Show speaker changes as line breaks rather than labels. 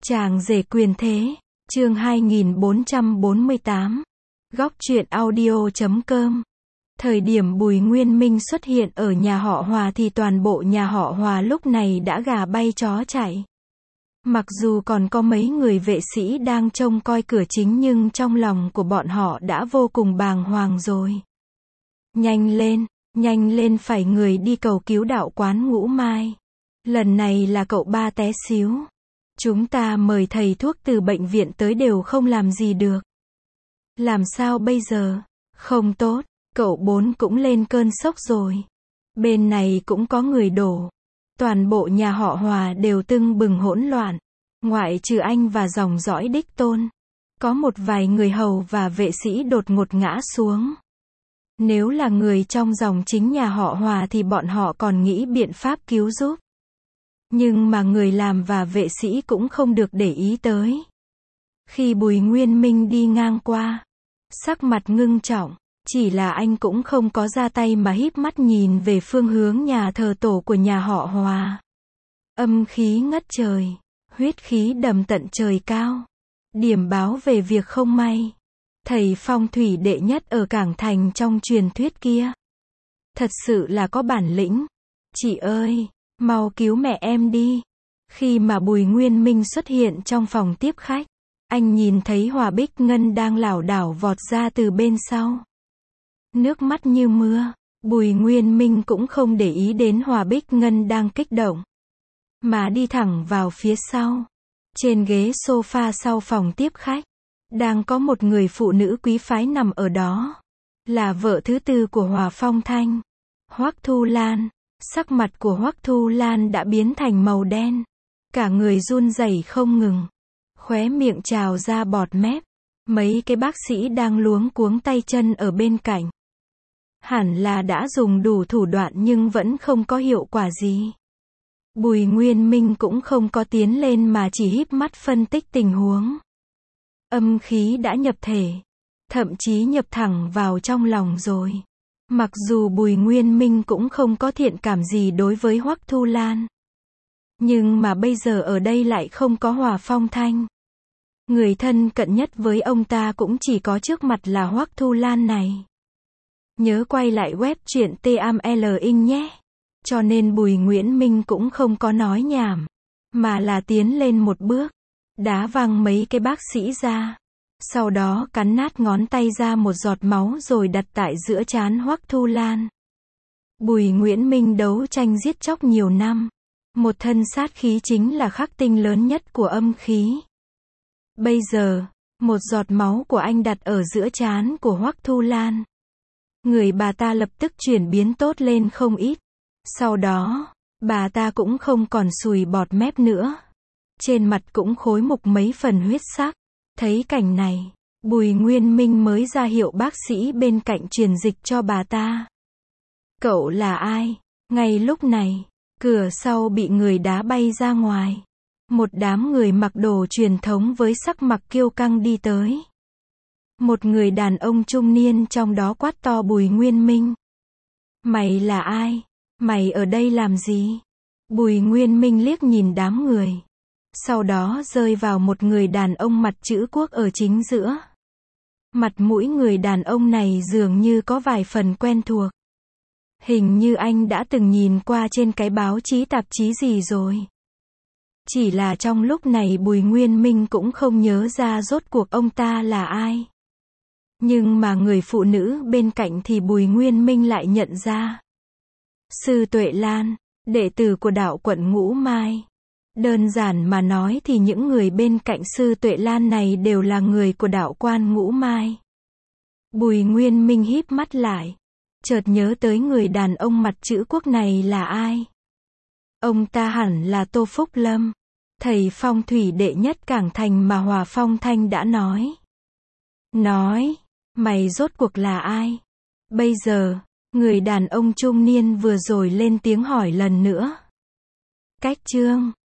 Chàng rể quyền thế, chương 2448. Góc truyện audio.com. Thời điểm Bùi Nguyên Minh xuất hiện ở nhà họ Hòa thì toàn bộ nhà họ Hòa lúc này đã gà bay chó chạy. Mặc dù còn có mấy người vệ sĩ đang trông coi cửa chính nhưng trong lòng của bọn họ đã vô cùng bàng hoàng rồi. Nhanh lên phải người đi cầu cứu đạo quán Ngũ Mai. Lần này là cậu ba té xíu. Chúng ta mời thầy thuốc từ bệnh viện tới đều không làm gì được. Làm sao bây giờ? Không tốt, cậu bốn cũng lên cơn sốc rồi. Bên này cũng có người đổ. Toàn bộ nhà họ Hòa đều tưng bừng hỗn loạn. Ngoại trừ anh và dòng dõi đích tôn. Có một vài người hầu và vệ sĩ đột ngột ngã xuống. Nếu là người trong dòng chính nhà họ Hòa thì bọn họ còn nghĩ biện pháp cứu giúp. Nhưng mà người làm và vệ sĩ cũng không được để ý tới. Khi Bùi Nguyên Minh đi ngang qua, sắc mặt ngưng trọng, chỉ là anh cũng không có ra tay mà híp mắt nhìn về phương hướng nhà thờ tổ của nhà họ Hòa. Âm khí ngất trời, huyết khí đầm tận trời cao. Điểm báo về việc không may. Thầy phong thủy đệ nhất ở Cảng Thành trong truyền thuyết kia. Thật sự là có bản lĩnh. Chị ơi, mau cứu mẹ em đi. Khi mà Bùi Nguyên Minh xuất hiện trong phòng tiếp khách, anh nhìn thấy Hòa Bích Ngân đang lảo đảo vọt ra từ bên sau. Nước mắt như mưa, Bùi Nguyên Minh cũng không để ý đến Hòa Bích Ngân đang kích động, mà đi thẳng vào phía sau. Trên ghế sofa sau phòng tiếp khách, đang có một người phụ nữ quý phái nằm ở đó. Là vợ thứ tư của Hòa Phong Thanh, Hoắc Thu Lan. Sắc mặt của Hoắc Thu Lan đã biến thành màu đen. Cả người run rẩy không ngừng. Khóe miệng trào ra bọt mép. Mấy cái bác sĩ đang luống cuống tay chân ở bên cạnh. Hẳn là đã dùng đủ thủ đoạn nhưng vẫn không có hiệu quả gì. Bùi Nguyên Minh cũng không có tiến lên mà chỉ híp mắt phân tích tình huống. Âm khí đã nhập thể. Thậm chí nhập thẳng vào trong lòng rồi. Mặc dù Bùi Nguyên Minh cũng không có thiện cảm gì đối với Hoắc Thu Lan. Nhưng mà bây giờ ở đây lại không có Hòa Phong Thanh. Người thân cận nhất với ông ta cũng chỉ có trước mặt là Hoắc Thu Lan này. Nhớ quay lại web truyện TAML Inc nhé. Cho nên Bùi Nguyễn Minh cũng không có nói nhảm. Mà là tiến lên một bước. Đá văng mấy cái bác sĩ ra. Sau đó cắn nát ngón tay ra một giọt máu rồi đặt tại giữa trán Hoắc Thu Lan. Bùi Nguyễn Minh đấu tranh giết chóc nhiều năm. Một thân sát khí chính là khắc tinh lớn nhất của âm khí. Bây giờ, một giọt máu của anh đặt ở giữa trán của Hoắc Thu Lan. Người bà ta lập tức chuyển biến tốt lên không ít. Sau đó, bà ta cũng không còn sùi bọt mép nữa. Trên mặt cũng khối mục mấy phần huyết sắc. Thấy cảnh này, Bùi Nguyên Minh mới ra hiệu bác sĩ bên cạnh truyền dịch cho bà ta. Cậu là ai? Ngay lúc này, cửa sau bị người đá bay ra ngoài. Một đám người mặc đồ truyền thống với sắc mặt kiêu căng đi tới. Một người đàn ông trung niên trong đó quát to Bùi Nguyên Minh. Mày là ai? Mày ở đây làm gì? Bùi Nguyên Minh liếc nhìn đám người. Sau đó rơi vào một người đàn ông mặt chữ quốc ở chính giữa. Mặt mũi người đàn ông này dường như có vài phần quen thuộc. Hình như anh đã từng nhìn qua trên cái báo chí tạp chí gì rồi. Chỉ là trong lúc này Bùi Nguyên Minh cũng không nhớ ra rốt cuộc ông ta là ai. Nhưng mà người phụ nữ bên cạnh thì Bùi Nguyên Minh lại nhận ra. Sư Tuệ Lan, đệ tử của đạo quận Ngũ Mai. Đơn giản mà nói thì những người bên cạnh sư Tuệ Lan này đều là người của đạo quan Ngũ Mai. Bùi Nguyên Minh híp mắt lại. Chợt nhớ tới người đàn ông mặt chữ quốc này là ai. Ông ta hẳn là Tô Phúc Lâm. Thầy phong thủy đệ nhất Cảng Thành mà Hòa Phong Thanh đã nói. Mày rốt cuộc là ai? Bây giờ, người đàn ông trung niên vừa rồi lên tiếng hỏi lần nữa. Cách chương